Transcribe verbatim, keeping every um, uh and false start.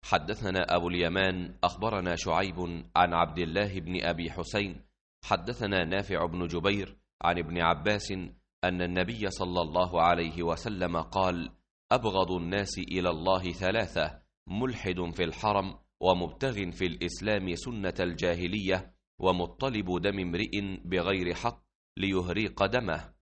حدثنا أبو اليمان أخبرنا شعيب عن عبد الله بن أبي حسين حدثنا نافع بن جبير عن ابن عباس أن النبي صلى الله عليه وسلم قال: أبغض الناس إلى الله ثلاثة: ملحد في الحرم، ومبتغ في الإسلام سنة الجاهلية، ومطلب دم امرئ بغير حق ليهريق دمه.